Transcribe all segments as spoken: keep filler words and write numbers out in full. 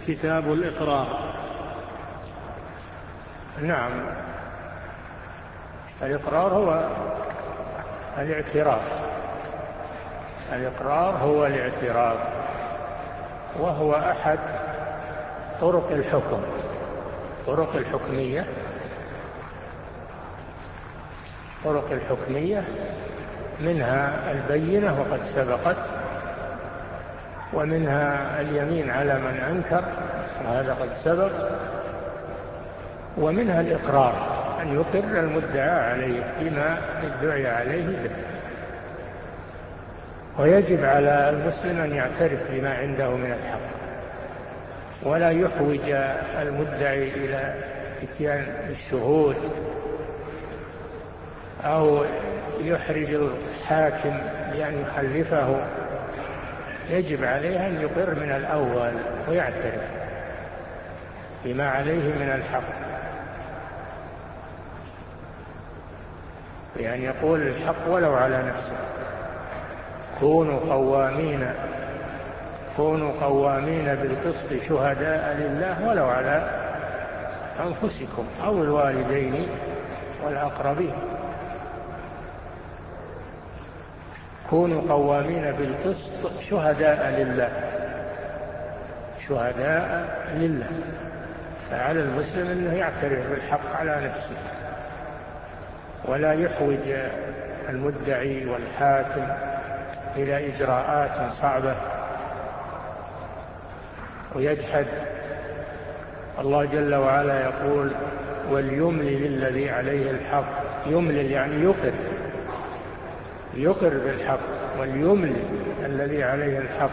كتاب الإقرار. نعم، الإقرار هو الاعتراف، الإقرار هو الاعتراف، وهو أحد طرق الحكم، طرق الحكمية، طرق الحكمية منها البينة وقد سبقت، ومنها اليمين على من أنكر وهذا قد سبق، ومنها الإقرار أن يقر المدعى عليه بما ادعي عليه به. ويجب على المسلم أن يعترف بما عنده من الحق، ولا يحوج المدعي إلى إتيان الشهود أو يحرج الحاكم بأن يخلفه. يجب عليه أن يقر من الأول ويعترف بما عليه من الحق، بأن يقول الحق ولو على نفسه. كونوا قوامين كونوا قوامين بالقسط شهداء لله ولو على أنفسكم أو الوالدين والأقربين. كونوا قوامين بالقسط شهداء لله، شهداء لله. فعلى المسلم أنه يعترف بالحق على نفسه، ولا يحوج المدعي والحاكم إلى إجراءات صعبة ويجحد. الله جل وعلا يقول: وليملل الذي عليه الحق. يملل يعني يقر، يقر بالحق. وليملل الذي عليه الحق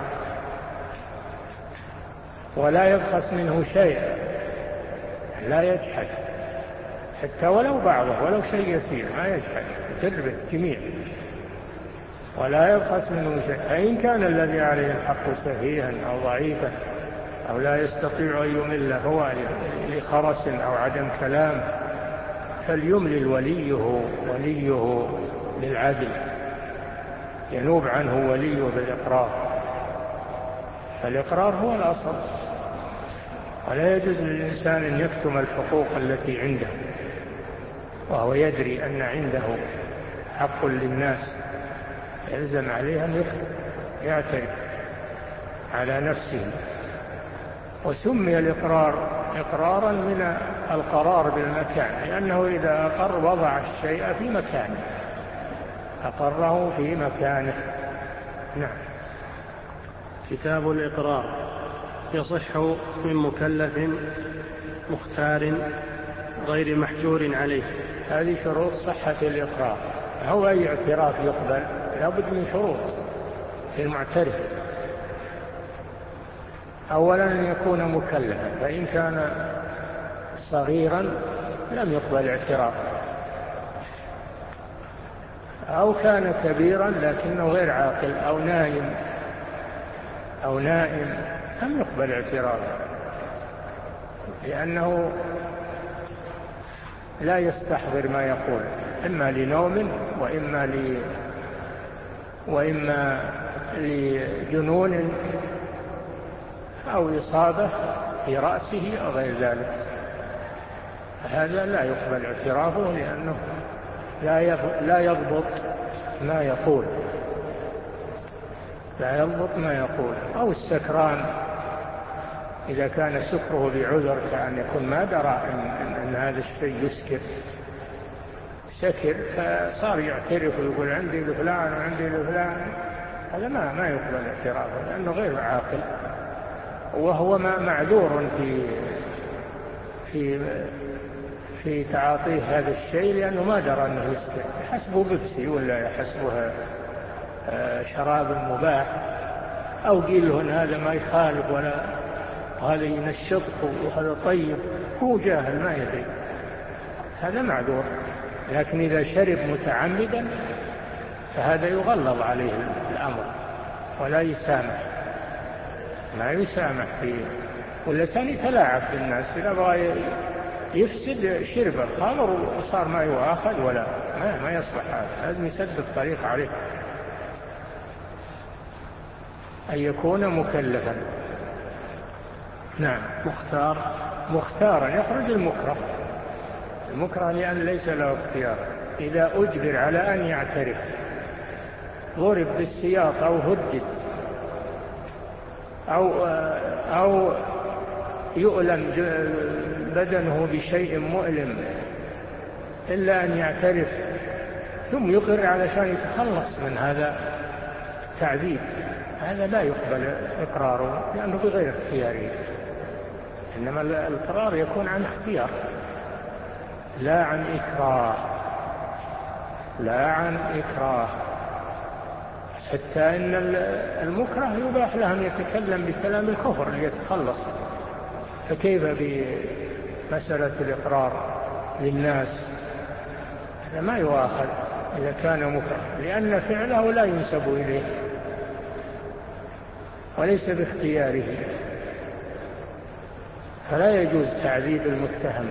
ولا يبخس منه شيء، لا يجحد حتى ولو بعضه، ولو شيء يسير ما يجحد، يقر بالجميع ولا يبخس منه شيء. فإن كان الذي عليه الحق سفيها أو ضعيفا أو لا يستطيع أن يمل هو لخرس أو عدم كلام، فليملل وليه وليه بالعدل، ينوب عنه وليه بالإقرار. فالإقرار هو الأصل، ولا يجوز للإنسان أن يكتم الحقوق التي عنده وهو يدري أن عنده حق للناس، يلزم عليه أن يعترف على نفسه. وسمي الإقرار إقرارا من القرار بالمكان، لأنه إذا أقر وضع الشيء في مكانه، أقره في مكانه. نعم. كتاب الإقرار. يصح من مكلف مختار غير محجور عليه. هذه شروط صحة الإقرار. هو أي اعتراف يقبل لابد من شروط في المعترف. أولا أن يكون مكلفا، فإن كان صغيرا لم يقبل اعترافه، أو كان كبيرا لكنه غير عاقل أو نائم أو نائم لم يقبل اعترافه، لأنه لا يستحضر ما يقول، إما لنوم وإما ل... وإما لجنون أو إصابة في رأسه أو غير ذلك. هذا لا يقبل اعترافه، لأنه لا يضبط ما يقول، لا يضبط ما يقول. أو السكران إذا كان سكره بعذر، كأن يكون ما درى أن, أن هذا الشيء يسكر، سكر فصار يعترف ويقول عندي لفلان وعندي لفلان، هذا ما ما يقبل اعترافه، لأنه غير عاقل، وهو ما معذور في في في تعاطيه هذا الشيء، لأنه ما درى أنه يسكر، يحسبه بيبسي ولا يحسبه شراب مباح، أو قيل له هذا ما يخالف ولا هذا ينشطه وهذا طيب، هو جاهل ما يدري، هذا معذور. لكن إذا شرب متعمدا فهذا يغلظ عليه الأمر ولا يسامح، ما يسامح فيه. واللسان يتلاعب بالناس، إذا بغى يفسد شرب الخمر وصار ما يؤاخذ ولا ما, ما يصلح، هذا لازم يسد الطريق عليه. أن يكون مكلفا. نعم. مختار مختارا يخرج المكره، المكره لأن ليس له اختيار. إذا أجبر على أن يعترف، ضرب بالسياط أو هدد أو أو يؤلم بدنه بشيء مؤلم إلا أن يعترف ثم يقر علشان يتخلص من هذا التعذيب، هذا لا يقبل إقراره لأنه بغير اختياره. إنما الإقرار يكون عن اختيار لا عن إكراه، لا عن إكراه. حتى إن المكره يباح له أن يتكلم بكلام الكفر ليتخلص، فكيف بمسألة الإقرار للناس؟ هذا ما يؤاخذ إذا كان مكره، لأن فعله لا ينسب إليه وليس باختياره، فلا يجوز تعذيب المتهم،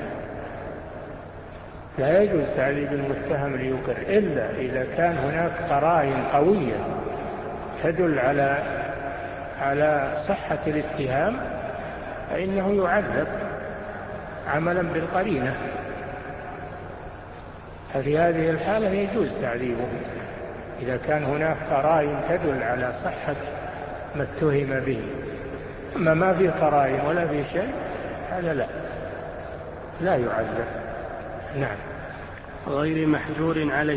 لا يجوز تعذيب المتهم ليقر إلا إذا كان هناك قرائن قوية تدل على على صحة الاتهام، فإنه يعذب عملا بالقرينة، ففي هذه الحالة يجوز تعذيبه إذا كان هناك قرائن تدل على صحة ما اتهم به. أما ما في قرائن ولا في شيء هذا لا لا يعذب. نعم. غير محجور عليه،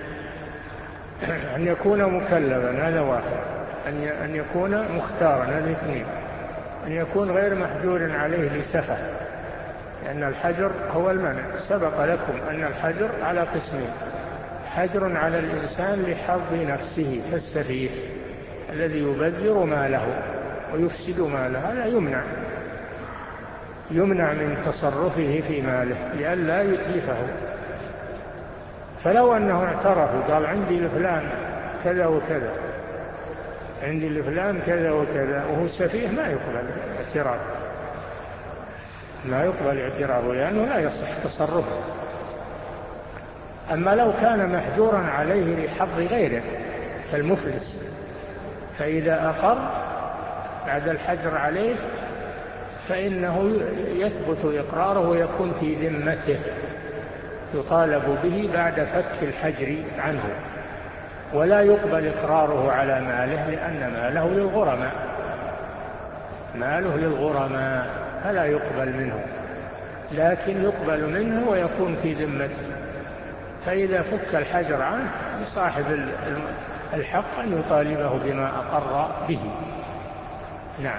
أن يكون مكلفا هذا واحد، أن يكون مختارا هذا اثنين، أن يكون غير محجور عليه لسفه، لأن الحجر هو المنع. سبق لكم أن الحجر على قسمين: حجر على الإنسان لحظ نفسه كالسفيه الذي يبذر ماله ويفسد ماله، هذا يمنع يمنع من تصرفه في ماله لئلا يتلفه. فلو أنه اعترف وقال عندي لفلان كذا وكذا، عندي لفلان كذا وكذا، وهو السفيه، ما يقبل اعتراف ما يقبل اعترافه لأنه لا يصح تصرفه. أما لو كان محجورا عليه لحظ غيره كالمفلس، فإذا أقر بعد الحجر عليه فإنه يثبت إقراره ويكون في ذمته، يطالب به بعد فك الحجر عنه، ولا يقبل إقراره على ماله لأن ماله للغرماء ماله للغرماء فلا يقبل منه، لكن يقبل منه ويكون في ذمته. فإذا فك الحجر عنه لصاحب الحق أن يطالبه بما أقر به. نعم.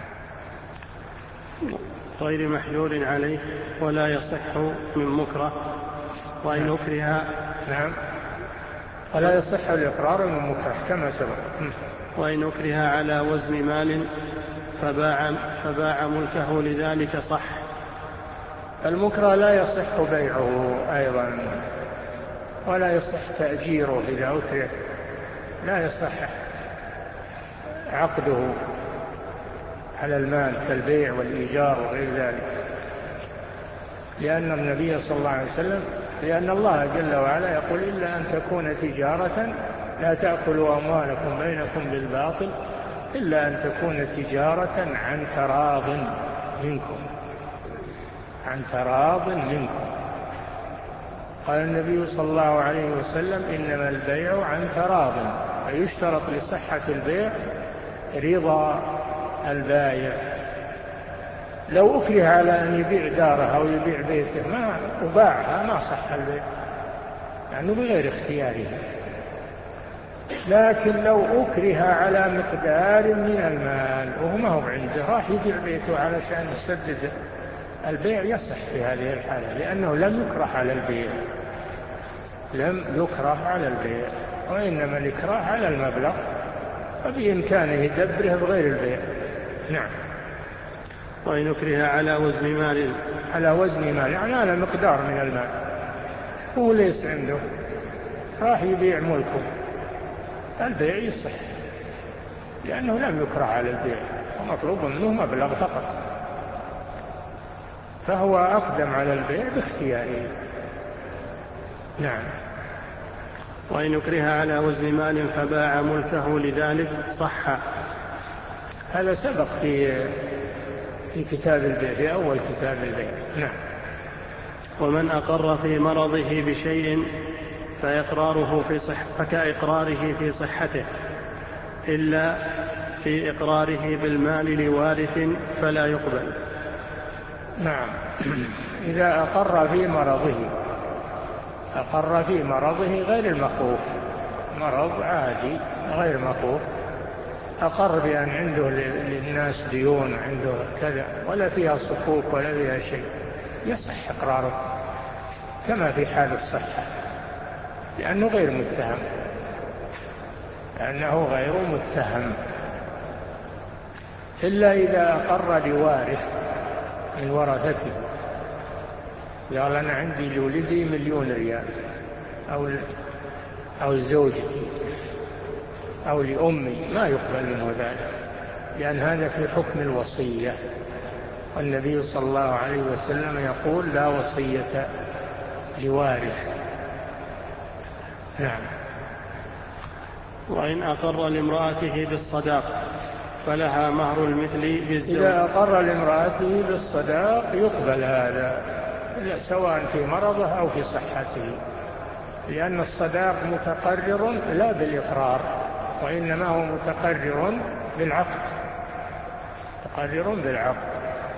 غير محجور عليه ولا يصح من مكره، وإن نعم. أكره نعم. ولا يصح الإقرار من مكره كما سبق. وإن أكره على وزن مال فباع, فباع ملكه لذلك صح. المكره لا يصح بيعه أيضا، ولا يصح تأجيره إذا أكره، لا يصح عقده على المال كالبيع والإيجار وغير ذلك، لأن النبي صلى الله عليه وسلم لأن الله جل وعلا يقول: إلا أن تكون تجارة لا تأكلوا أموالكم بينكم بالباطل إلا أن تكون تجارة عن تراض منكم عن تراض منكم. قال النبي صلى الله عليه وسلم: إنما البيع عن تراض، فيشترط لصحة البيع رضا البائع. لو أكره على أن يبيع داره أو يبيع بيته ما وباعها ما صح البيع لأنه بغير اختياره. لكن لو أكره على مقدار من المال وهو ما هو عنده، راح يبيع بيته علشان يسدد البيع، يصح في هذه الحالة لأنه لم يكره على البيع لم يكره على البيع وإنما الإكراه على المبلغ، فبإمكانه يدبره بغير البيع. نعم. وإن أكره على وزن مال على وزن مال يعني على مقدار من المال، هو ليس عنده، راح يبيع ملكه، البيع يصح لأنه لم يكره على البيع ومطلوب منه مبلغ فقط، فهو أقدم على البيع باختياره. نعم. وإن أكره على وزن مال فباع ملكه لذلك صح. هذا سبق في في كتاب البيع، في أول كتاب البيع. نعم. ومن أقر في مرضه بشيء فإقراره في صح فكإقراره في صحته، إلا في إقراره بالمال لوارث فلا يقبل. نعم. إذا أقر في مرضه، أقر في مرضه غير المخوف، مرض عادي غير مخوف، أقر بأن عنده للناس ديون، عنده كذا، ولا فيها صكوك ولا فيها شيء، يصح إقراره كما في حال الصحة، لأنه غير متهم، لأنه غير متهم. إلا إذا أقر لوارث من ورثته، قال أنا عندي لولدي مليون ريال، أو أو زوجتي أو لأمي، ما يقبل منه ذلك، لأن هذا في حكم الوصية، والنبي صلى الله عليه وسلم يقول لا وصية لوارث. نعم. وإن أقر لامرأته بالصداق فلها مهر المثل بالزوج. إذا أقر لامرأته بالصداق يقبل هذا، سواء في مرضه أو في صحته، لأن الصداق متقرر لا بالإقرار، وإنما هو متقرر بالعقد، متقرر بالعقد.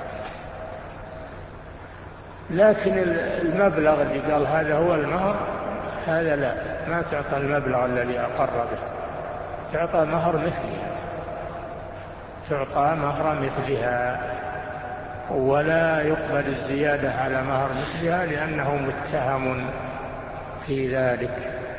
لكن المبلغ اللي قال هذا هو المهر، هذا لا، ما تعطى المبلغ الذي أقر به، تعطى مهر مثلها، تعطى مهر مثلها، ولا يقبل الزيادة على مهر مثلها لأنه متهم في ذلك.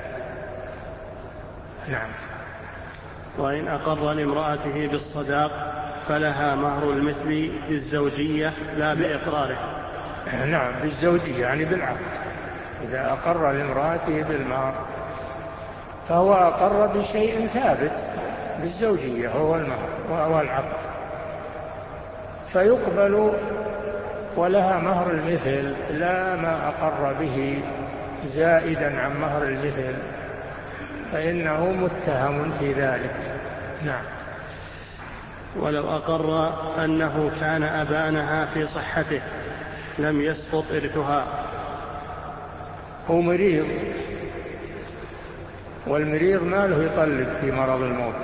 نعم. وإن أقر لامرأته بالصداق فلها مهر المثل بالزوجية لا بإقراره. نعم، بالزوجية يعني بالعقد. إذا أقر لامرأته بالمهر فهو أقر بشيء ثابت بالزوجية، هو المهر وهو العقد، فيقبل ولها مهر المثل، لا ما أقر به زائدا عن مهر المثل، فإنه متهم في ذلك. نعم. ولو أقر أنه كان أبانها في صحته لم يسقط إرثها. هو مريض، والمريض ما له يطلق في مرض الموت،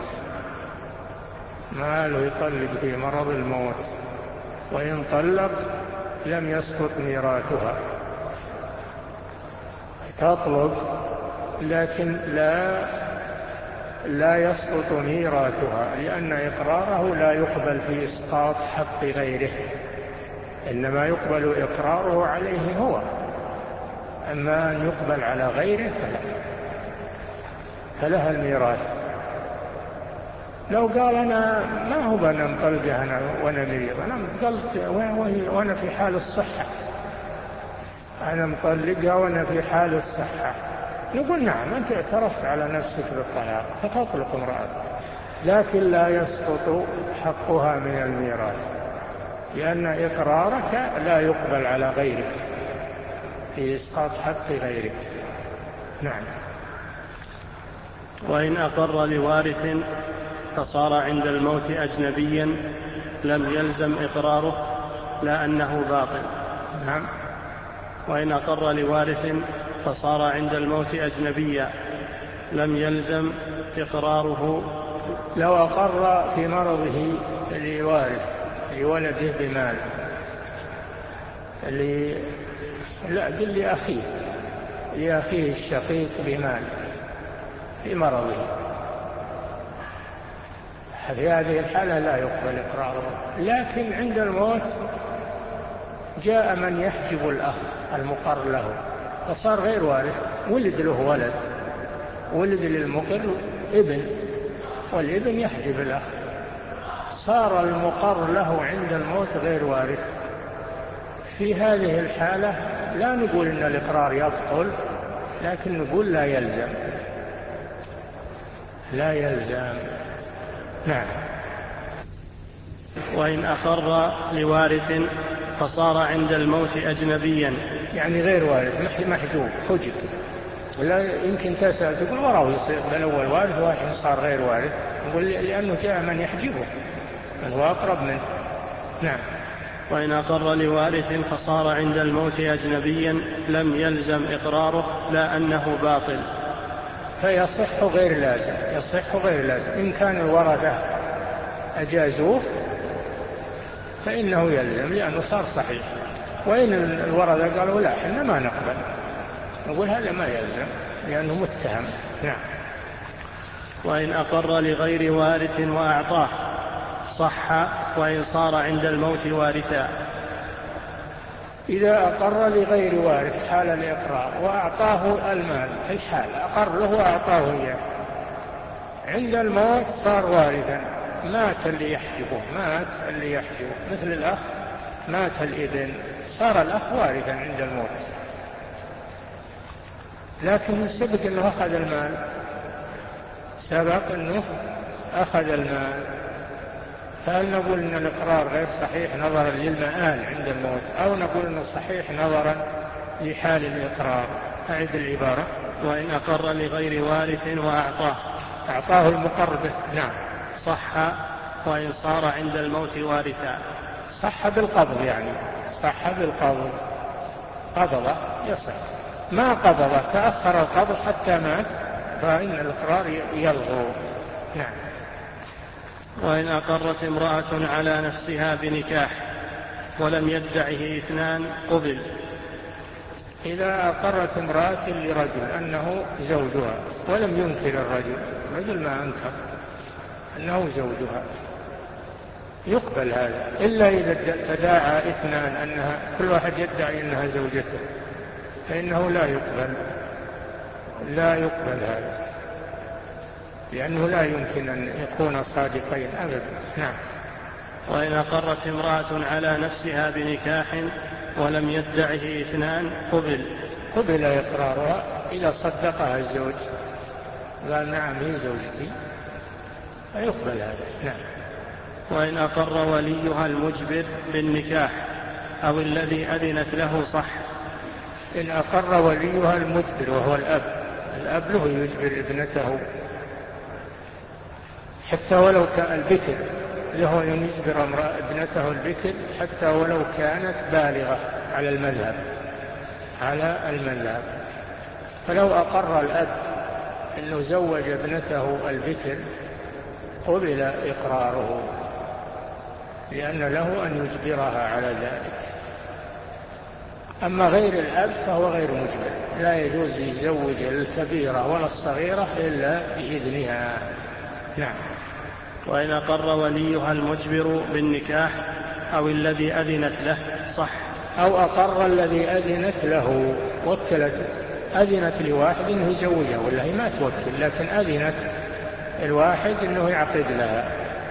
ما له يطلق في مرض الموت، وإن طلق لم يسقط ميراثها، تطلق لكن لا لا يسقط ميراثها، لأن إقراره لا يقبل في إسقاط حق غيره، إنما يقبل إقراره عليه هو، أما أن يقبل على غيره فلا، فلها الميراث. لو قال أنا ما هو بنا مطلقها أنا وأنا مريض، أنا قلت وأنا في حال الصحة، أنا مطلقها وأنا في حال الصحة، نقول نعم أنت اعترفت على نفسك بالطلاق فتطلق امرأتك، لكن لا يسقط حقها من الميراث، لأن إقرارك لا يقبل على غيرك في إسقاط حق غيرك. نعم. وإن أقر لوارث فصار عند الموت أجنبيا لم يلزم إقراره، لا أنه باطل. نعم. وإن أقر لوارث فصار عند الموت أجنبيا لم يلزم إقراره. لو أقر في مرضه لوارث لولده بمال، اللي لا قل لأخيه لأخيه الشقيق بمال في مرضه، في هذه الحالة لا يقبل إقراره. لكن عند الموت جاء من يحجب الأخ المقر له فصار غير وارث، ولد له ولد، ولد للمقر ابن، والابن يحجب الأخ، صار المقر له عند الموت غير وارث. في هذه الحالة لا نقول إن الإقرار يبطل، لكن نقول لا يلزم، لا يلزم. نعم. وإن أقر لوارث فصار عند الموت أجنبيا، يعني غير وارث، محجوب، حجب، ولا يمكن تسأل تقول وراه يصير بالأول وارث واحد صار غير وارث، نقول لأنه جاء من يحجبه من هو أقرب منه. نعم. وإن أقر لوارث فصار عند الموت أجنبيا لم يلزم إقراره لا أنه باطل. فيصح غير لازم، يصح غير لازم. إن كان الورثة أجازوه فإنه يلزم لأنه صار صحيح. وإن الورثة قالوا لا إحنا ما نقبل، نقول هذا ما يلزم لأنه متهم. نعم. وإن أقر لغير وارث وأعطاه صح وإن صار عند الموت وارثا. إذا أقر لغير وارث حال الإقرار وأعطاه المال، إيش حال؟ أقر له وأعطاه إياه، عند الموت صار وارثا، مات اللي يحجبه، مات اللي يحجبه، مثل الأخ مات الابن، صار الأخ وارثا عند الموت، لكن سبق أنه أخذ المال، سبق أنه أخذ المال، فهل نقول أن الإقرار غير صحيح نظرا للمآل عند الموت، أو نقول أنه صحيح نظرا لحال الإقرار؟ أعد العبارة. وإن أقر لغير وارث وأعطاه، أعطاه المقر به، نعم، صح وإن صار عند الموت وارثا. صح بالقبض، يعني صح بالقبض، قبض يصح. ما قبض تأخر القبض حتى مات فإن الإقرار يلغو. نعم. وإن أقرت امرأة على نفسها بنكاح ولم يدعه اثنان قبل. إذا أقرت امرأة لرجل أنه زوجها ولم ينكر الرجل، الرجل ما أنكر أنه زوجها، يقبل هذا، إلا إذا تداعى اثنان أنها كل واحد يدعي أنها زوجته فإنه لا يقبل، لا يقبل هذا، لأنه لا يمكن أن يكون صادقين أبدا. نعم. وإن أقرت امرأة على نفسها بنكاح ولم يدعه اثنان قبل. قبل إقرارها إذا صدقها الزوج قال نعم هي زوجتي فيقبل هذا. نعم. وإن أقر وليها المجبر بالنكاح أو الذي أذنت له صح. إن أقر وليها المجبر وهو الأب، الأب له يجبر ابنته حتى ولو كان البكر، له أن يجبر ابنته البكر حتى ولو كانت بالغة على المذهب، على المذهب. فلو أقر الأب أنه زوج ابنته البكر قبل إقراره، لأن له أن يجبرها على ذلك. أما غير الأب فهو غير مجبر، لا يجوز يزوج الكبيرة ولا الصغيرة إلا بإذنها. نعم. وإن أقر وليها المجبر بالنكاح أو الذي أذنت له صح. أو أقر الذي أذنت له، وكلت، أذنت لواحد أنه يزوجها ولا هي ما توكل، لكن أذنت الواحد أنه يعقد لها،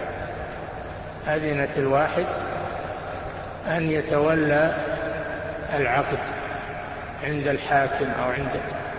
أذنت الواحد أن يتولى العقد عند الحاكم أو عند،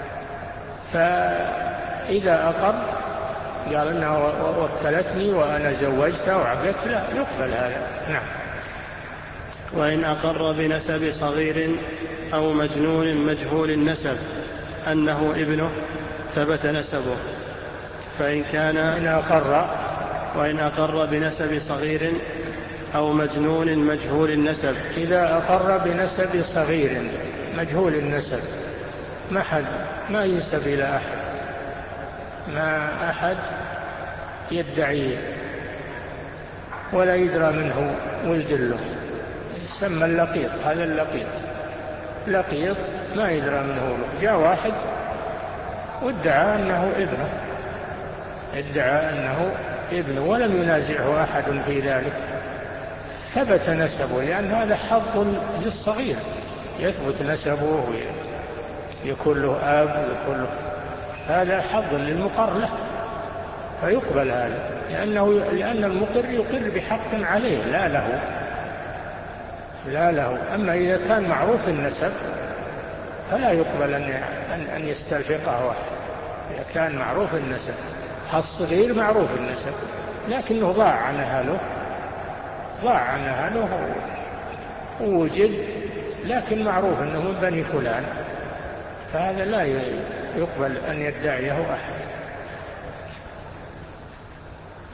فإذا أقر قال أنها وكلتني وأنا زوجتها وعقدت له يقبل هذا. نعم. وإن أقر بنسب صغير أو مجنون مجهول النسب أنه ابنه ثبت نسبه، فإن كان إن أقر وإن أقر بنسب صغير أو مجنون مجهول النسب. إذا أقر بنسب صغير مجهول النسب، ما حد ما ينسب إلى أحد، ما أحد يدعيه ولا يدرى منه ولد له، يسمى اللقيط، هذا اللقيط، لقيط ما يدرى منه له. جاء واحد وادعى أنه ابنه، ادعى أنه ابنه ولم ينازعه أحد في ذلك، ثبت نسبه، لأن هذا حظ للصغير، يثبت نسبه ويكون له أب ويكون له، هذا حظ للمقر له فيقبل هذا، لأنه لأن المقر يقر بحق عليه لا له، لا له. أما إذا كان معروف النسب فلا يقبل أن أن يستلحقه واحد، إذا كان معروف النسب. الصغير معروف النسب لكنه ضاع عن أهله، ضاع عن أهله ووجد لكن معروف أنه من بني فلان، فهذا لا يقبل أن يدعيه أحد.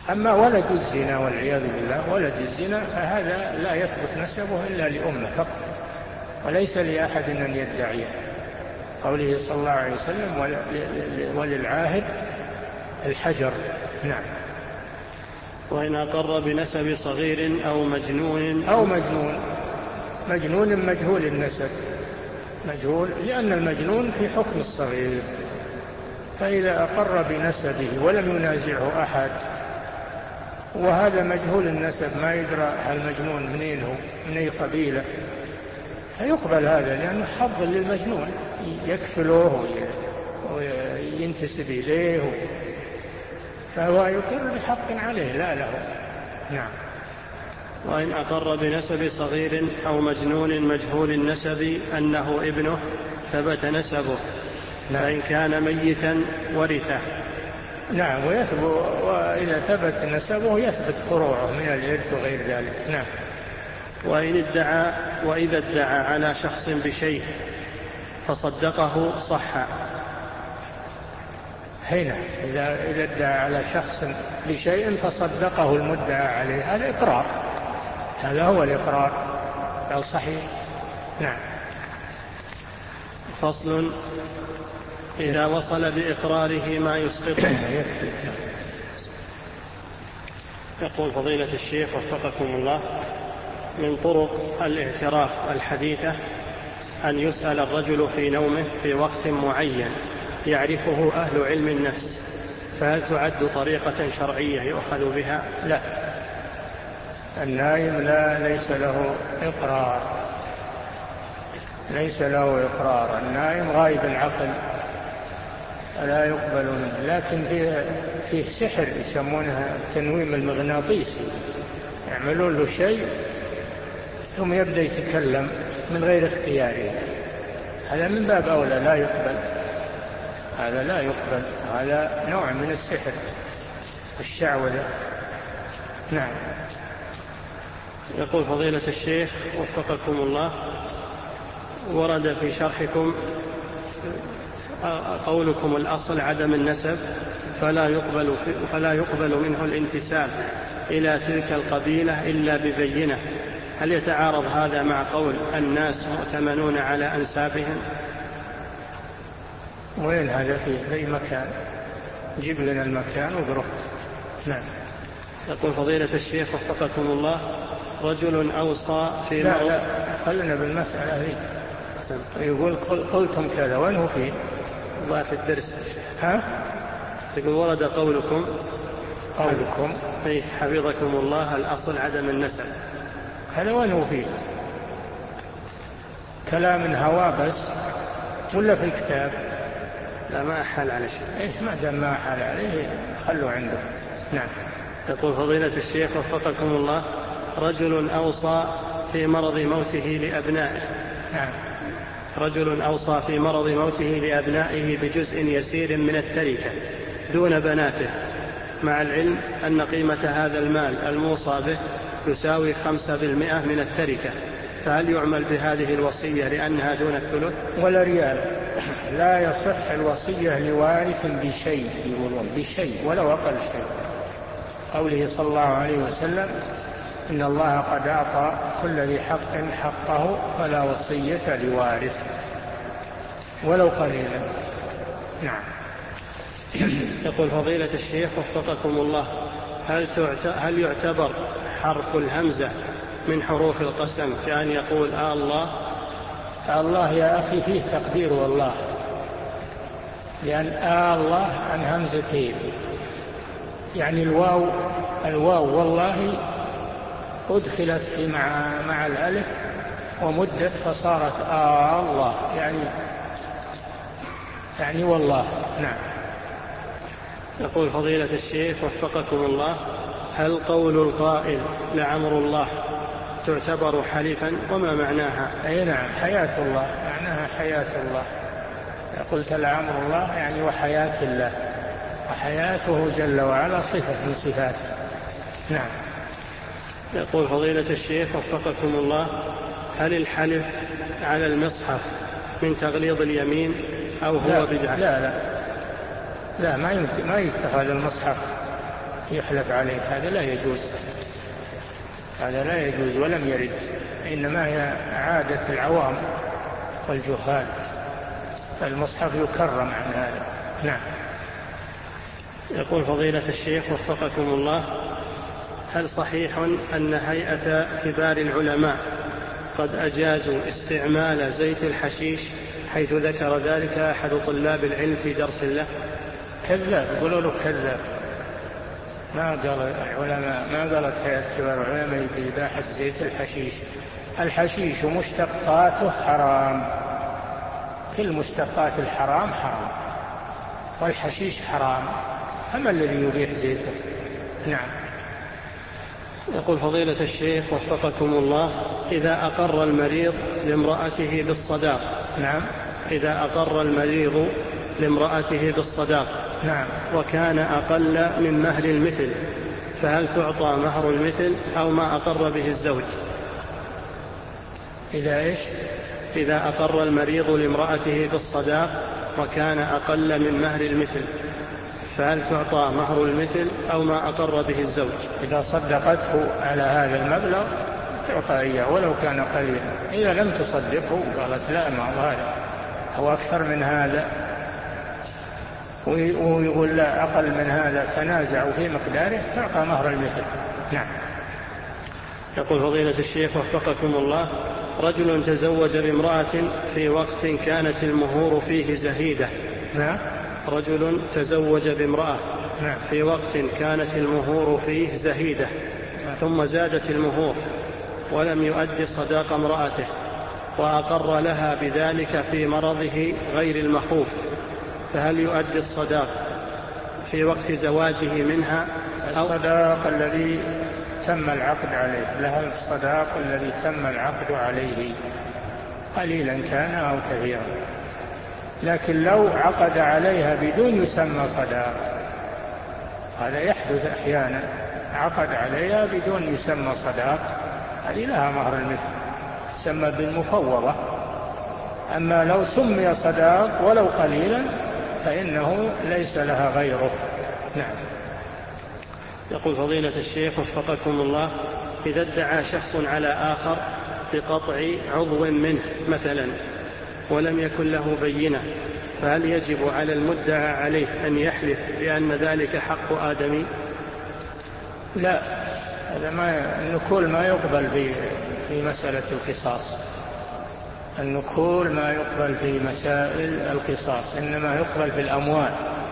أما ولد الزنا والعياذ بالله، ولد الزنا فهذا لا يثبت نسبه إلا لأمه فقط، وليس لأحد أن يدعيه. قوله صلى الله عليه وسلم وللعاهد الحجر. نعم. وإن أقر بنسب صغير أو مجنون أو مجنون مجنون مجهول النسب، مجهول لأن المجنون في حكم الصغير، فإذا أقر بنسبه ولم ينازعه أحد وهذا مجهول النسب ما يدرى المجنون منين هو من أي قبيلة، فيقبل هذا لأنه حظ للمجنون يكفله وينتسب إليه، فهو يقر بحق عليه لا له. نعم. وإن أقر بنسب صغير أو مجنون مجهول النسب أنه ابنه ثبت نسبه. نعم. فإن كان ميتا ورثه. نعم. ويثبت، وإذا ثبت نسبه يثبت فروعه من الإرث وغير ذلك. نعم. وإن ادعى وإذا ادعى على شخص بشيء فصدقه صح. هنا إذا إذا ادعى على شخص بشيء فصدقه المدعى عليه هذا إقرار، هذا هو الإقرار لو صحيح. نعم. فصل. إذا وصل بإقراره ما يسقطه. يقول فضيلة الشيخ وفقكم الله: من طرق الاعتراف الحديثة أن يسأل الرجل في نومه في وقت معين يعرفه أهل علم النفس، فهل تعد طريقة شرعية يؤخذ بها؟ لا، النائم لا ليس له إقرار، ليس له إقرار، النائم غائب العقل لا يقبل منه، لكن فيه, فيه سحر يسمونها التنويم المغناطيسي، يعملون له شيء ثم يبدأ يتكلم من غير اختياره، هذا من باب أولى لا يقبل، هذا لا يقبل، هذا نوع من السحر الشعوذة. نعم. يقول فضيلة الشيخ وفقكم الله: ورد في شرحكم قولكم الأصل عدم النسب فلا يقبل, فلا يقبل منه الانتساب إلى تلك القبيلة إلا ببينة، هل يتعارض هذا مع قول الناس مؤتمنون على أنسابهم؟ وين هذا في أي مكان؟ جيب لنا المكان وقرأ. نعم. يقول فضيلة الشيخ وفقكم الله: رجل أوصى في لا لا خلنا بالمسألة هذه. يقول قلتم كذا، وين هو فيه؟ الله في الدرس. ها؟ يقول ورد قولكم قولكم أي حفظكم الله الأصل عدم النسب، هذا وين هو فيه؟ كلام هوا بس ولا في الكتاب؟ لا ما أحال على شيء. إيش ما دام ما أحال عليه خلوا عنده. نعم. يقول فضيلة الشيخ وفقكم الله: رجل أوصى في مرض موته لأبنائه. نعم. رجل أوصى في مرض موته لأبنائه بجزء يسير من التركة دون بناته، مع العلم أن قيمة هذا المال الموصى به يساوي خمسة بالمئة من التركة، فهل يعمل بهذه الوصية لأنها دون الثلث؟ ولا ريال، لا يصح الوصية لوارث بشيء، يقولون بشيء ولو أقل شيء، قوله صلى الله عليه وسلم: إن الله قد أعطى كل ذي حق حقه فلا وصية لوارث ولو قليلا. نعم. يقول فضيلة الشيخ وفقكم الله: هل, هل يعتبر حرف الهمزة من حروف القسم كأن يقول آه الله؟ آه الله يا أخي فيه تقدير والله، لأن آه الله عن همزتين، يعني الواو الواو والله أدخلت في مع, مع الألف ومدت فصارت آه الله، يعني يعني والله. نعم. يقول فضيلة الشيخ وفقكم الله: هل قول القائل لعمر الله تعتبر حلفا وما معناها؟ أي نعم، حياة الله، معناها حياة الله، قلت لعمر الله يعني وحياة الله، وحياته جل وعلا صفة من صفاته. نعم. يقول فضيلة الشيخ وفقكم الله: هل الحلف على المصحف من تغليظ اليمين أو هو بدعة؟ لا لا لا ما ما يتخذ المصحف يحلف عليه، هذا لا يجوز، هذا لا يجوز ولم يرد، إنما هي عادة العوام والجهال، المصحف يكرم عن هذا. نعم. يقول فضيلة الشيخ وفقكم الله: هل صحيح أن هيئة كبار العلماء قد أجازوا استعمال زيت الحشيش حيث ذكر ذلك أحد طلاب العلم في درس له؟ كذاب، يقولوا له كذاب، ما قال العلماء، ما قالت هيئة كبار العلماء بإباحة زيت الحشيش. الحشيش ومشتقاته حرام، كل مشتقات الحرام حرام، والحشيش حرام، أما الذي يبيح زيته. نعم. يقول فضيلة الشيخ وفقكم الله: إذا أقر المريض لامرأته بالصداق. نعم. إذا أقر المريض لامرأته بالصداق. نعم. وكان أقل من مهر المثل، فهل تعطى مهر المثل أو ما أقر به الزوج؟ إذا إيش؟ إذا أقر المريض لامرأته بالصداق وكان أقل من مهر المثل، فهل تعطى مهر المثل أو ما أقر به الزوج؟ إذا صدقته على هذا المبلغ تعطى إياه ولو كان قليلا. إذا لم تصدقه قالت لا، ما هذا هو أكثر من هذا، ويقول لا أقل من هذا، تنازعوا في مقداره، تعطى مهر المثل. نعم. يقول فضيلة الشيخ وفقكم الله: رجل تزوج بامرأة في وقت كانت المهور فيه زهيدة. نعم. رجل تزوج بامرأة نعم. في وقت كانت المهور فيه زهيدة، نعم. ثم زادت المهور ولم يؤدي صداق امرأته، وأقر لها بذلك في مرضه غير المخوف، فهل يؤدي الصداق في وقت زواجه منها؟ الصداق الذي تم العقد عليه، لها الصداق الذي تم العقد عليه، قليلا كان أو كثيرا. لكن لو عقد عليها بدون يسمى صداق، هذا يحدث أحيانا، عقد عليها بدون يسمى صداق، هذه لها مهر المثل، تسمى بالمفوضة. أما لو سمي صداق ولو قليلا فإنه ليس لها غيره. نعم. يقول فضيلة الشيخ وفقكم الله: إذا ادعى شخص على آخر بقطع عضو منه مثلا ولم يكن له بينة، فهل يجب على المدعى عليه أن يحلف بأن ذلك حق آدمي؟ لا، هذا ما النكول ما يقبل في في مسألة القصاص. النكول ما يقبل في مسائل القصاص، إنما يقبل في الأموال،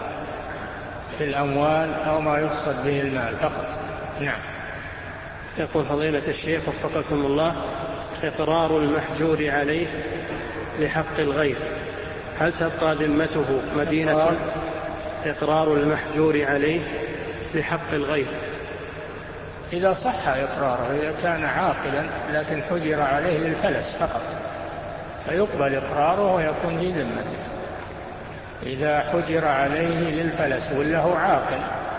في الأموال أو ما يقصد به المال فقط. نعم. يقول فضيلة الشيخ وفقكم الله: إقرار المحجور عليه لحق الغير، هل تبقى ذمته مدينة؟ إقرار المحجور عليه لحق الغير إذا صح إقراره، إذا كان عاقلا لكن حجر عليه للفلس فقط، فيقبل إقراره ويكون في ذمته. إذا حجر عليه للفلس وله عاقل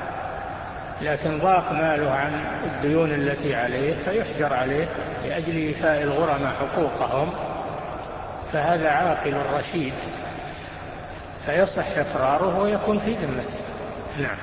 لكن ضاق ماله عن الديون التي عليه، فيحجر عليه لأجل إيفاء الغرماء حقوقهم، فهذا عاقل رشيد، فيصح إقراره ويكون في ذمته. نعم.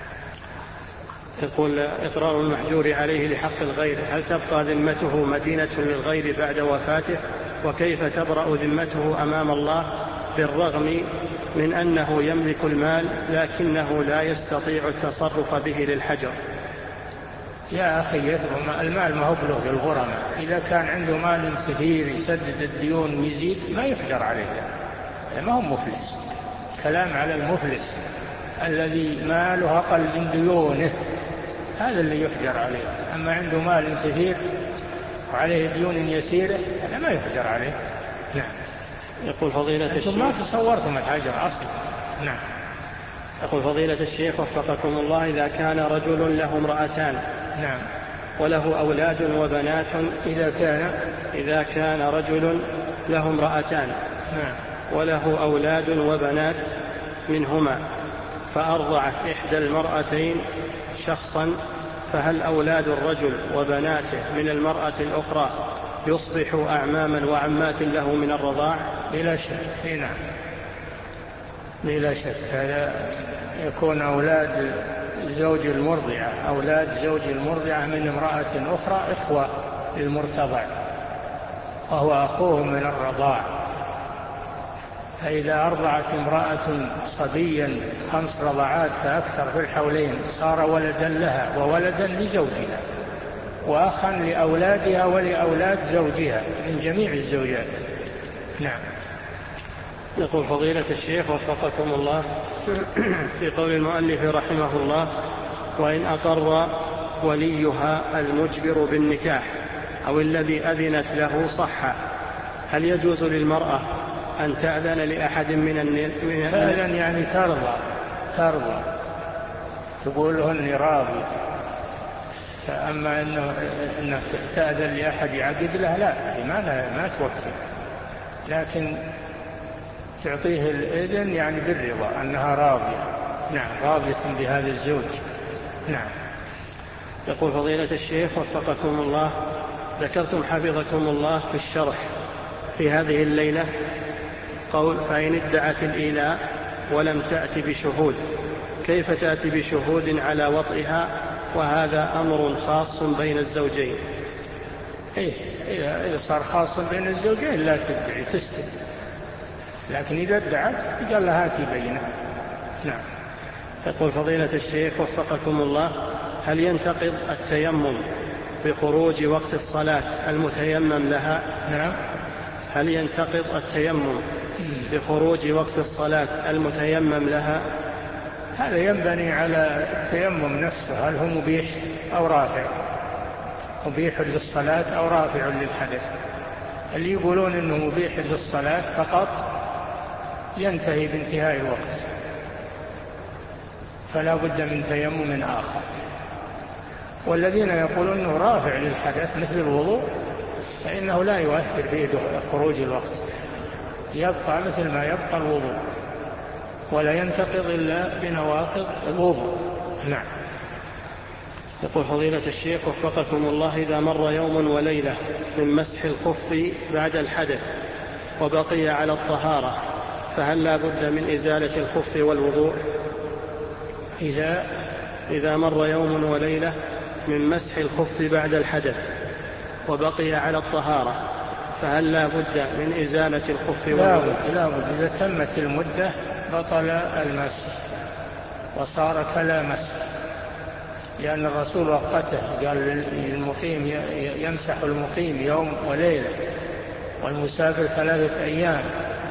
يقول: إقرار المحجور عليه لحق الغير، هل تبقى ذمته مدينة للغير بعد وفاته؟ وكيف تبرأ ذمته أمام الله بالرغم من أنه يملك المال لكنه لا يستطيع التصرف به للحجر؟ يا أخي يثرم المال ما هو بلغ الغرماء، إذا كان عنده مال كثير يسدد الديون ويزيد ما يحجر عليه، ما هو مفلس. كلام على المفلس الذي ماله أقل من ديونه، هذا اللي يحجر عليه. أما عنده مال كثير وعليه ديون يسيرة هذا ما يحجر عليه. نعم. يقول فضيلة الشيخ: ما تصورتم الحجر أصلا. نعم. يقول فضيلة الشيخ وفقكم الله: إذا كان رجل له امرأتان نعم وله أولاد وبنات، إذا كان إذا كان رجل له امرأتان نعم وله أولاد وبنات منهما، فأرضعت إحدى المرأتين شخصا، فهل أولاد الرجل وبناته من المرأة الأخرى يصبحوا أعماما وعمات له من الرضاع؟ بلا شك. نعم بلا شك، هذا يكون أولاد زوج المرضعة، أولاد زوج المرضعة من امرأة أخرى إخوة للمرتضع وهو أخوهم من الرضاع. فإذا أرضعت امرأة صبيا خمس رضعات فأكثر في الحولين صار ولدا لها وولدا لزوجها وأخا لأولادها ولأولاد زوجها من جميع الزوجات. نعم. يقول فضيلة الشيخ وفقكم الله في قول المؤلف رحمه الله: وإن أقر وليها المجبر بالنكاح أو الذي أذنت له صح، هل يجوز للمرأة أن تأذن لأحد من الناس؟ تأذن يعني ترضى ترضى تقول إني راضي. فأما إنه إنه تأذن لأحد يعقد له لا، ما ما توكل، لكن تعطيه الإذن يعني بالرضا أنها راضية. نعم، راضية بهذا الزوج. نعم. يقول فضيلة الشيخ وفقكم الله: ذكرتم حفظكم الله في الشرح في هذه الليلة قول: فإن ادعت الإيلاء ولم تأتي بشهود، كيف تأتي بشهود على وطئها وهذا أمر خاص بين الزوجين؟ إيه إذا صار خاص بين الزوجين لا تدعي، تسكت، لكن إذا ادعت قال لها هاتي بينة. نعم. يقول فضيلة الشيخ وفقكم الله: هل ينتقض التيمم بخروج وقت الصلاة المتيمم لها؟ نعم. هل ينتقض التيمم بخروج وقت الصلاة المتيمم لها؟ هذا ينبني على التيمم نفسه، هل هو مبيح أو رافع، مبيح للصلاة أو رافع للحدث. اللي يقولون إنه مبيح للصلاة فقط ينتهي بانتهاء الوقت، فلا بد من تيمم آخر. والذين يقولون إنه رافع للحدث مثل الوضوء فإنه لا يؤثر به خروج الوقت، يبقى مثل ما يبقى الوضوء ولا ينتقض إلا بنواقض الوضوء. نعم. يقول فضيلة الشيخ وفقكم الله: إذا مر يوم وليلة من مسح الخف بعد الحدث وبقي على الطهارة فهل لا بد من إزالة الخف والوضوء؟ إذا إذا مر يوم وليلة من مسح الخف بعد الحدث وبقي على الطهارة فهل لا بد من إزالة الخف والوضوء؟ لا بد لا بد إذا تمت المدة بطل المسح وصار كلا مسح، لأن الرسول وقته قال للمقيم يمسح المقيم يوم وليلة والمسافر ثلاثة أيام،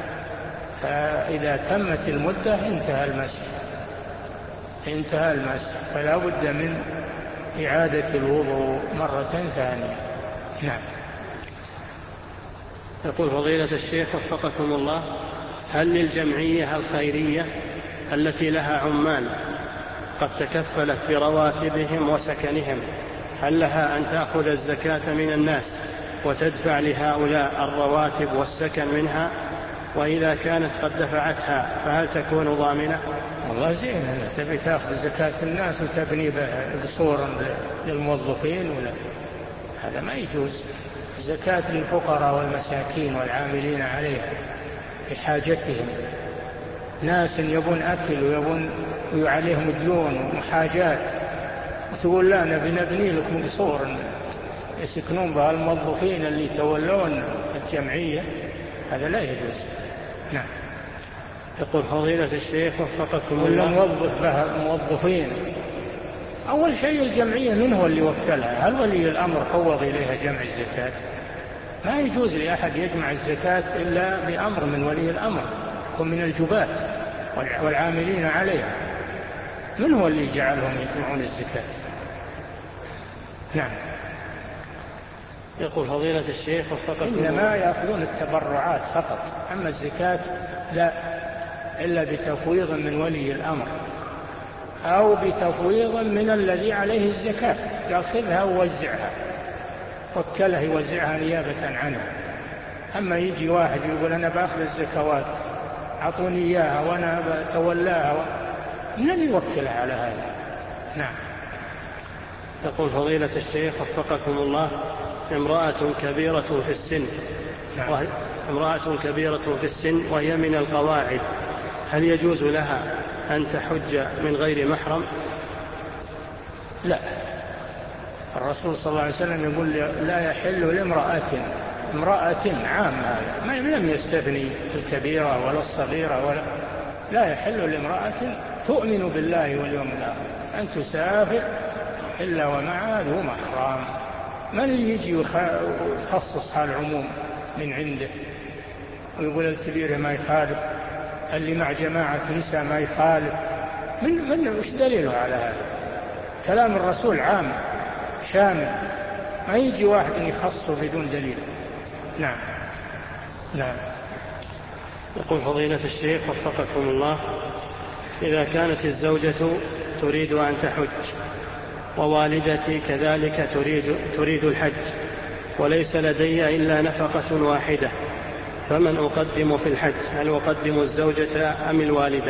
فإذا تمت المدة انتهى المسح انتهى المسح فلا بد من إعادة الوضوء مرة ثانية. نعم. يقول فضيلة الشيخ وفقكم الله: هل للجمعية الخيرية التي لها عمال قد تكفلت برواتبهم وسكنهم هل لها أن تأخذ الزكاة من الناس وتدفع لهؤلاء الرواتب والسكن منها؟ وإذا كانت قد دفعتها فهل تكون ضامنة؟ والله زين، تبي تأخذ زكاة الناس وتبني قصورا للموظفين ولا هذا ما يجوز. زكاة للفقراء والمساكين والعاملين عليها بحاجتهم، ناس يبون أكل ويبون وعليهم ديون وحاجات وتقول لا نبي نبني لكم قصور يسكنون بها الموظفين اللي يتولون الجمعية، هذا لا يجوز. نعم. يقول فضيلة الشيخ وفقكم ولا الله: موظف بها موظفين، أول شيء الجمعية من هو اللي وكلها؟ هل ولي الأمر فوض إليها جمع الزكاة؟ ما يجوز لأحد يجمع الزكاة إلا بأمر من ولي الأمر ومن الجبات والعاملين عليها، من هو اللي جعلهم يجمعون الزكاة؟ نعم. يقول فضيلة الشيخ وفقكم الله: إنما يأخذون التبرعات فقط، أما الزكاة لا إلا بتفويض من ولي الأمر أو بتفويض من الذي عليه الزكاة، يأخذها ووزعها، وكله يوزعها نيابة عنه. أما يجي واحد يقول أنا بأخذ الزكوات أعطوني إياها وأنا بتولاها، من اللي يوكلها على هذا؟ نعم. يقول فضيلة الشيخ وفقكم الله: امرأة كبيرة في السن نعم. وهي امرأة كبيرة في السن وهي من القواعد، هل يجوز لها أن تحج من غير محرم؟ لا، الرسول صلى الله عليه وسلم يقول لا يحل لامرأة، امرأة عام، هذا ما لم يستثني الكبيرة ولا الصغيرة ولا، لا يحل لامرأة تؤمن بالله واليوم الآخر أن تسافر إلا ومعها ذو محرم. من اللي يجي يخصص هالعموم من عنده ويقول الكبير ما يخالف، اللي مع جماعة نساء ما يخالف؟ من من وش دليله على هذا؟ كلام الرسول عام شامل، ما يجي واحد يخصه بدون دليل. نعم نعم. يقول فضيلة الشيخ وفقكم الله: إذا كانت الزوجة تريد أن تحج ووالدتي كذلك تريد, تريد الحج وليس لدي إلا نفقة واحدة، فمن أقدم في الحج؟ هل أقدم الزوجة أم الوالدة؟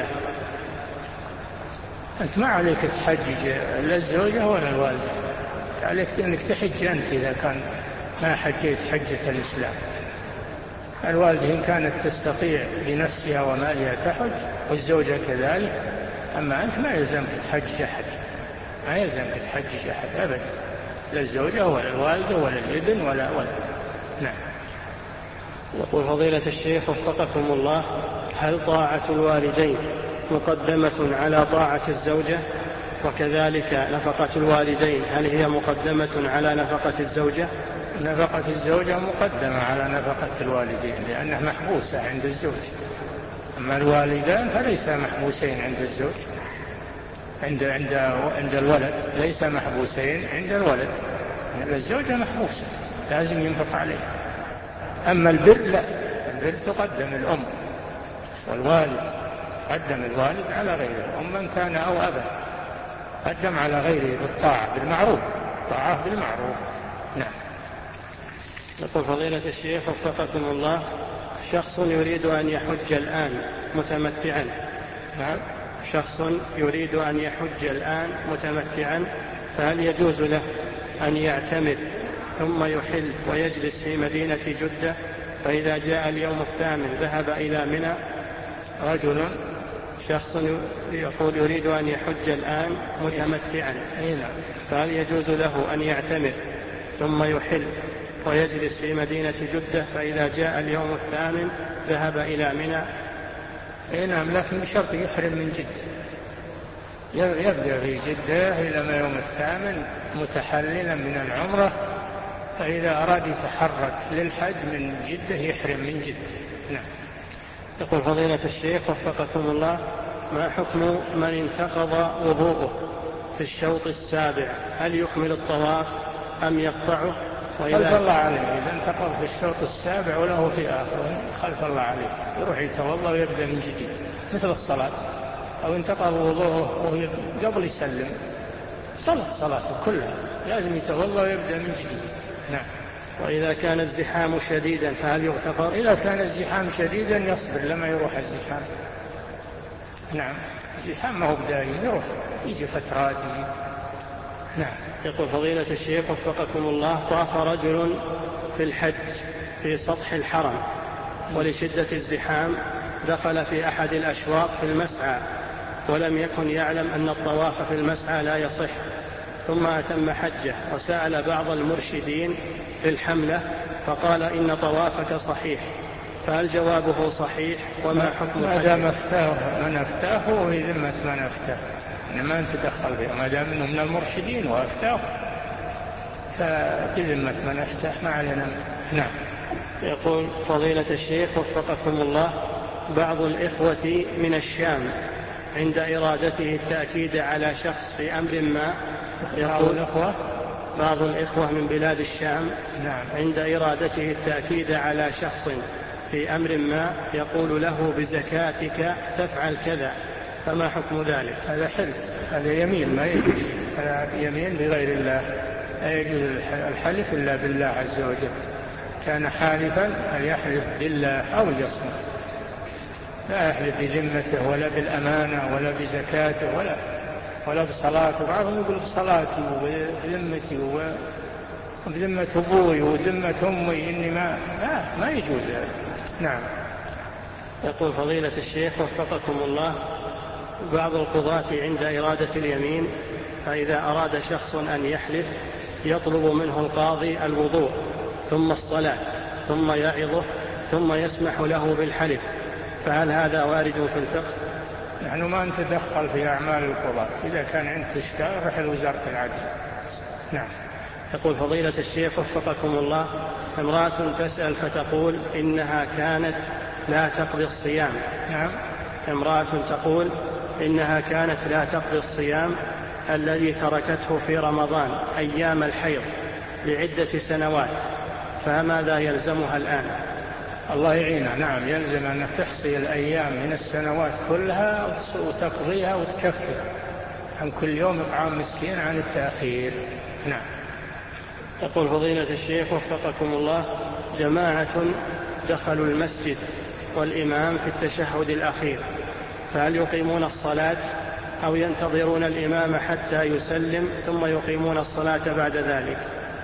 أنت ما عليك تحجج لا الزوجة ولا الوالدة، عليك أنك تحج أنت إذا كان ما حجيت حجة الإسلام. الوالدة إن كانت تستطيع بنفسها ومالها تحج والزوجة كذلك، أما أنت ما يلزمك تحجج أحد، ما يلزمك تحجج أحد أبدا، لا الزوجة ولا الوالدة ولا الابن ولا ولا. نعم. يقول فضيلة الشيخ وفقكم الله: هل طاعة الوالدين مقدمة على طاعة الزوجة؟ وكذلك نفقة الوالدين هل هي مقدمة على نفقة الزوجة؟ نفقة الزوجة مقدمة على نفقة الوالدين لأنها محبوسة عند الزوج، أما الوالدان فليس محبوسين عند الزوج، عند عند عند الولد ليس محبوسين عند الولد، الزوجة محبوسة لازم ينفق عليه. أما البر لا، البر تقدم الأم والوالد، قدم الوالد على غيره، الأم من كان أو أبا قدم على غيره بالطاعة بالمعروف، طاعة بالمعروف. نعم. يقول فضيلة الشيخ وفقكم الله: شخص يريد أن يحج الآن متمتعا. نعم. شخص يريد أن يحج الآن متمتعا، فهل يجوز له أن يعتمر ثم يحل ويجلس في مدينة جدة، فإذا جاء اليوم الثامن ذهب إلى منى؟ رجل شخص يقول يريد أن يحج الآن متمتعا، فهل يجوز له أن يعتمر ثم يحل ويجلس في مدينة جدة، فإذا جاء اليوم الثامن ذهب إلى منى؟ نعم، لكن بشرط يحرم من جدة، يبدأ في جدة إلى ما يوم الثامن متحللا من العمرة، فإذا أراد يتحرك للحج من جدة يحرم من جدة. نعم. يقول فضيلة الشيخ وفقكم الله: ما حكم من انتقض وضوءه في الشوط السابع؟ هل يكمل الطواف أم يقطعه؟ خلف الله عليه، إذا انتقض في الشوط السابع وله في آخره خلف الله عليه، يروح يتوضأ ويبدأ من جديد مثل الصلاة، أو انتقض وضوءه وهو قبل يسلم صلاة صلاته كلها لازم يتوضأ ويبدأ من جديد. نعم. وإذا كان الزحام شديدا فهل يغتفر؟ إذا كان الزحام شديدا يصبر لما يروح الزحام. نعم، الزحام ما هو بدايم، يروح يجي فترات يجي. نعم. يقول فضيلة الشيخ وفقكم الله: طاف رجل في الحج في سطح الحرم، ولشدة الزحام دخل في أحد الأشواط في المسعى ولم يكن يعلم أن الطواف في المسعى لا يصح، ثم أتم حجه وسأل بعض المرشدين في الحملة فقال إن طوافك صحيح، فهل جوابه صحيح؟ وما حكم ما دام افتاه من افتاه هو في ذمة من افتاه، ما أنت تدخل به، ما دام انه من المرشدين وافتاه ففي ذمة من افتاه ما علينا. نعم. يقول فضيلة الشيخ وفقكم الله: بعض الإخوة من الشام عند إرادته التأكيد على شخص في أمر ما يقول الأخوة بعض الإخوة من بلاد الشام نعم. عند إرادته التأكيد على شخص في أمر ما يقول له بزكاتك تفعل كذا، فما حكم ذلك؟ هذا حلف، هذا يمين ما يجوز، هذا يمين بغير الله، لا يجوز الحلف إلا بالله عز وجل، كان حالفا فليحلف بالله أو ليصمت، لا يحلف بذمته ولا بالأمانة ولا بزكاته ولا ولا بصلاته. بعضهم يقول بصلاتي وبذمتي وبذمة أبوي وذمة أمي إني ما ما, ما يجوز هذا. نعم. يقول فضيلة الشيخ وفقكم الله: بعض القضاة عند إرادة اليمين، فإذا أراد شخص أن يحلف يطلب منه القاضي الوضوء ثم الصلاة ثم يعظه ثم يسمح له بالحلف، فهل هذا وارد في الفقه؟ نحن ما نتدخل في أعمال القضاة، إذا كان عندك إشكال روح لوزارة العدل. نعم. يقول فضيلة الشيخ وفقكم الله، امرأة تسأل فتقول إنها كانت لا تقضي الصيام. نعم. امرأة تقول إنها كانت لا تقضي الصيام الذي تركته في رمضان أيام الحيض لعدة سنوات، فماذا يلزمها الآن؟ الله يعينها. نعم، يلزم أن تحصي الأيام من السنوات كلها وتقضيها وتكفر عن كل يوم إطعام مسكين عن التأخير. نعم. يقول فضيلة الشيخ وفقكم الله، جماعة دخلوا المسجد والإمام في التشهد الأخير، فهل يقيمون الصلاة أو ينتظرون الإمام حتى يسلم ثم يقيمون الصلاة بعد ذلك؟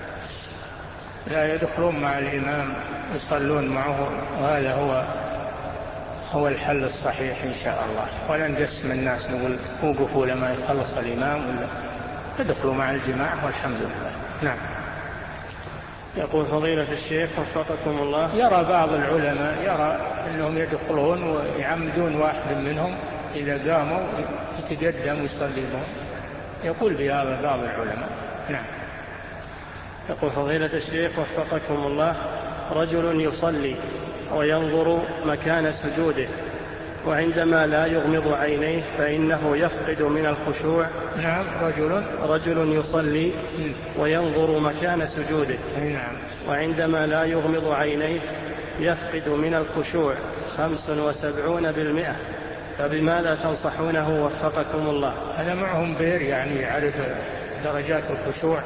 لا، يدخلون مع الإمام يصلون معه، وهذا هو هو الحل الصحيح إن شاء الله. ولا نقسم الناس نقول وقفوا لما يخلص الإمام، ولا يدخلوا مع الجماعة والحمد لله. نعم. يقول فضيلة الشيخ وفقكم الله، يرى بعض العلماء يرى أنهم يدخلون ويعمدون واحد منهم إذا قاموا يتقدم يصليهم، يقول بهذا بعض العلماء. نعم. يقول فضيلة الشيخ وفقكم الله، رجل يصلي وينظر مكان سجوده، وعندما لا يغمض عينيه فإنه يفقد من الخشوع. نعم. رجل رجل يصلي وينظر مكان سجوده. نعم. وعندما لا يغمض عينيه يفقد من الخشوع خمس وسبعون بالمئة، فبماذا تنصحونه وفقكم الله؟ هذا معهم بير يعني يعرف درجات الخشوع.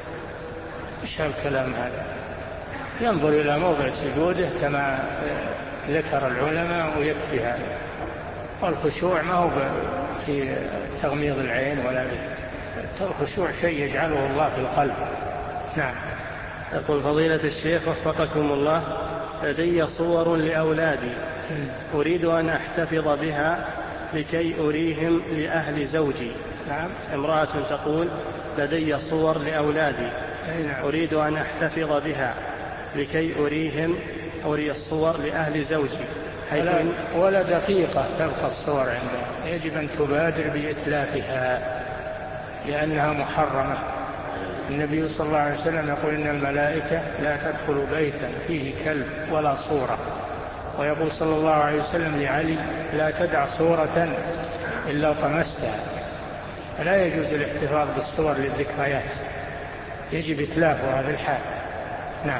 إيش هالكلام هذا؟ ينظر إلى موضع سجوده كما ذكر العلماء ويكفي هذا. والخشوع ما هو في تغميض العين، ولا الخشوع شيء يجعله الله في القلب. نعم. يقول فضيلة الشيخ وفقكم الله، لدي صور لأولادي أريد أن أحتفظ بها لكي أريهم لأهل زوجي. نعم. امرأة تقول لدي صور لأولادي أريد أن أحتفظ بها لكي أريهم أري الصور لأهل زوجي، ولا, ولا دقيقة تبقى الصور عندها، يجب أن تبادر بإتلافها لأنها محرمة. النبي صلى الله عليه وسلم يقول إن الملائكة لا تدخل بيتا فيه كلب ولا صورة، ويقول صلى الله عليه وسلم لعلي لا تدع صورة إلا طمستها. لا يجوز الاحتفاظ بالصور للذكريات، يجب إتلافها في الحال. نعم.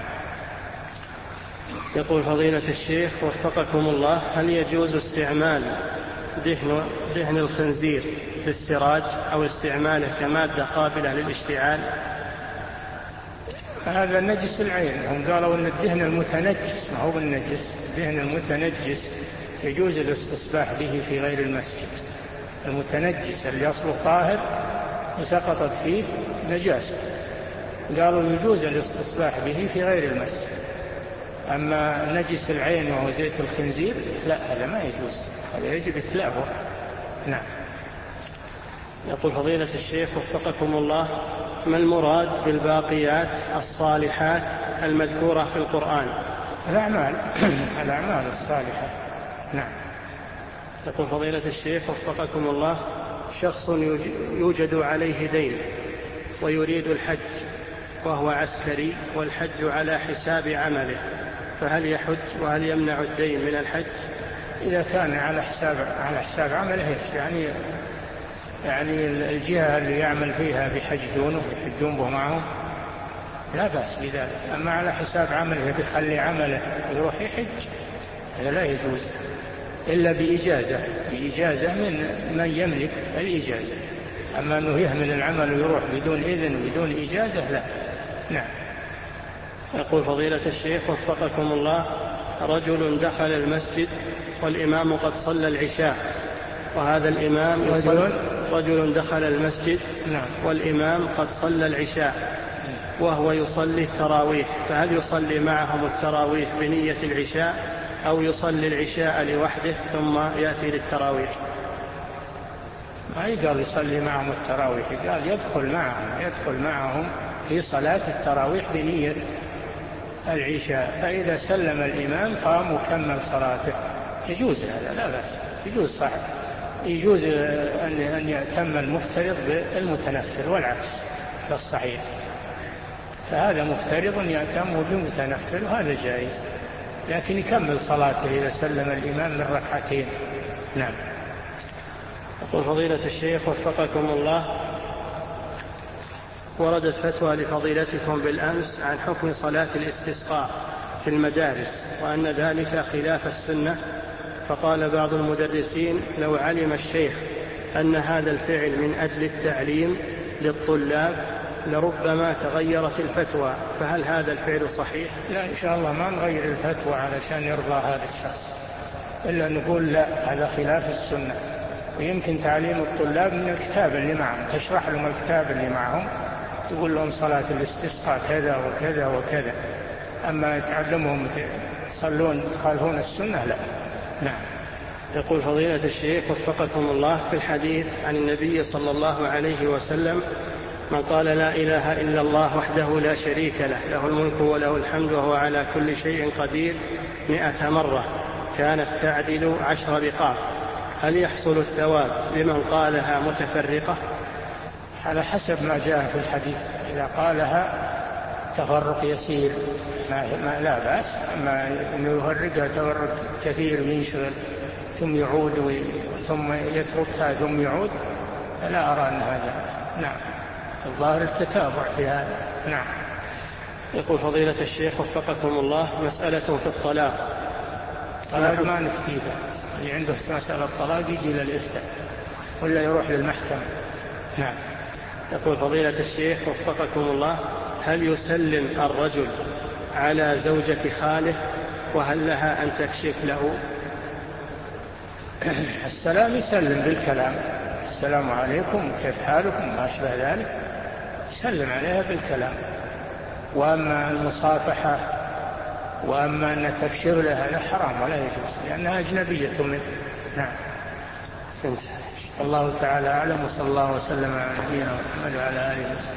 يقول فضيلة الشيخ وفقكم الله، هل يجوز استعمال دهن, دهن الخنزير في السراج أو استعماله كمادة قابلة للاشتعال؟ هذا نجس العين. هم قالوا أن الدهن المتنجس ما هو بالنجس، الدهن المتنجس يجوز الاستصباح به في غير المسجد. المتنجس اللي أصله طاهر وسقطت فيه نجاسة قالوا يجوز الاستصباح به في غير المسجد. أما نجس العين وهو زيت الخنزير لا، هذا ما يجوز، هذا يجب إتلافه. نعم. يقول فضيلة الشيخ وفقكم الله، ما المراد بالباقيات الصالحات المذكورة في القرآن؟ الأعمال الأعمال الصالحة. نعم. يقول فضيلة الشيخ وفقكم الله، شخص يوجد عليه دين ويريد الحج وهو عسكري والحج على حساب عمله، فهل يحج وهل يمنع الدين من الحج؟ إذا كان على حساب على حساب عمله يعني يعني الجهة اللي يعمل فيها بيحجونه يحجون به معهم لا بأس بذلك. أما على حساب عمله بيخلي عمله يروح يحج هذا لا يجوز إلا بإجازة بإجازة من من يملك الإجازة. أما أنه يهمل العمل ويروح بدون إذن وبدون إجازة لا. نعم. يقول فضيلة الشيخ وفقكم الله، رجل دخل المسجد والإمام قد صلى العشاء، وهذا الإمام رجل, رجل دخل المسجد نعم. والإمام قد صلى العشاء وهو يصلي التراويح، فهل يصلي معهم التراويح بنية العشاء أو يصلي العشاء لوحده ثم يأتي للتراويح؟ ما يقال يصلي معهم التراويح، قال يدخل معهم يدخل معهم في صلاة التراويح بنية العشاء، فإذا سلم الإمام قام وكمل صلاته. يجوز هذا لا بأس، يجوز صح، يجوز أن يأتم المفترض بالمتنفل والعكس للصحيح، فهذا مفترض يأتم بالمتنفل وهذا جائز، لكن يكمل صلاته إذا سلم الإمام من ركعتين. نعم. يقول فضيلة الشيخ وفقكم الله، وردت فتوى لفضيلتكم بالأمس عن حكم صلاة الاستسقاء في المدارس وأن ذلك خلاف السنة، فقال بعض المدرسين لو علم الشيخ أن هذا الفعل من أجل التعليم للطلاب لربما تغيرت الفتوى، فهل هذا الفعل صحيح؟ لا إن شاء الله ما نغير الفتوى علشان يرضى هذا الشخص، إلا نقول لا، هذا خلاف السنة، ويمكن تعليم الطلاب من الكتاب اللي معهم، تشرح لهم الكتاب اللي معهم، تقول لهم صلاة الاستسقاء كذا وكذا وكذا، أما تعلمهم يصلون يخالفون السنة لا. نعم. يقول فضيلة الشيخ وفقكم الله، في الحديث عن النبي صلى الله عليه وسلم من قال لا إله إلا الله وحده لا شريك له له الملك وله الحمد وهو على كل شيء قدير مئة مرة كانت تعدل عشر رقاب، هل يحصل الثواب لمن قالها متفرقة؟ على حسب ما جاء في الحديث، إذا قالها تفرق يسير ما لا بأس، أما أنه يفرقها تفرق كثير ينشغل ثم يعود ثم يتركها ثم يعود، فلا أرى أن هذا. نعم. الظاهر التتابع في هذا. نعم. يقول فضيلة الشيخ وفقكم الله، مسألة في الطلاق. طلاق ما نفتيها، اللي عنده مسألة طلاق يجي للإفتاء ولا يروح للمحكمة. نعم. يقول فضيلة الشيخ وفقكم الله، هل يسلم الرجل على زوجة خاله وهل لها أن تكشف له؟ السلام يسلم بالكلام، السلام عليكم كيف حالكم ما أشبه ذلك، يسلم عليها بالكلام، وأما المصافحة وأما أن تكشف لها هذا حرام ولا يجوز لأنها أجنبية منه. نعم. الله تعالى أعلم، وصلى الله وسلم على نبينا محمد وعلى آله وسلم.